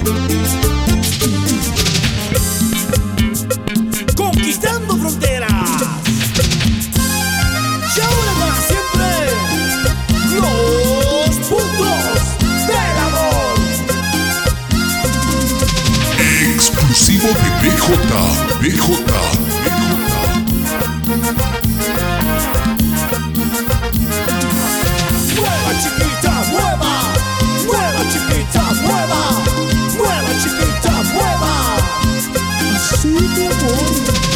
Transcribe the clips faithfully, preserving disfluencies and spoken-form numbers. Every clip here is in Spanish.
Conquistando fronteras. Y ahora para siempre, los puntos del amor. Exclusivo de B J, B J, B J. Mueva chiquita, mueva, mueva chiquita, mueva, mueva chiquita, mueva. Así mi amor.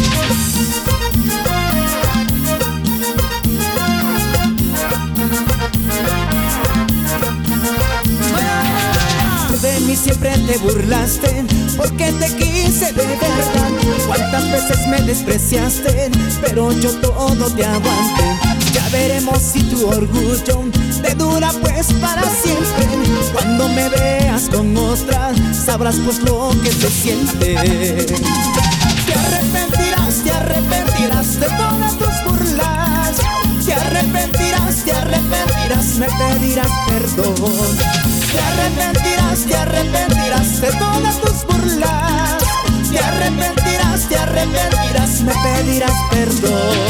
De mí siempre te burlaste, porque te quise de verdad. Cuántas veces me despreciaste, pero yo todo te aguanté. Ya veremos si tu orgullo te dura pues para siempre. Cuando me veas con otra, sabrás pues lo que se siente. Te arrepentirás, te arrepentirás de todas tus burlas. Te arrepentirás, te arrepentirás, me pedirás perdón. Te arrepentirás, te arrepentirás de todas tus burlas. Te arrepentirás, te arrepentirás, me pedirás perdón.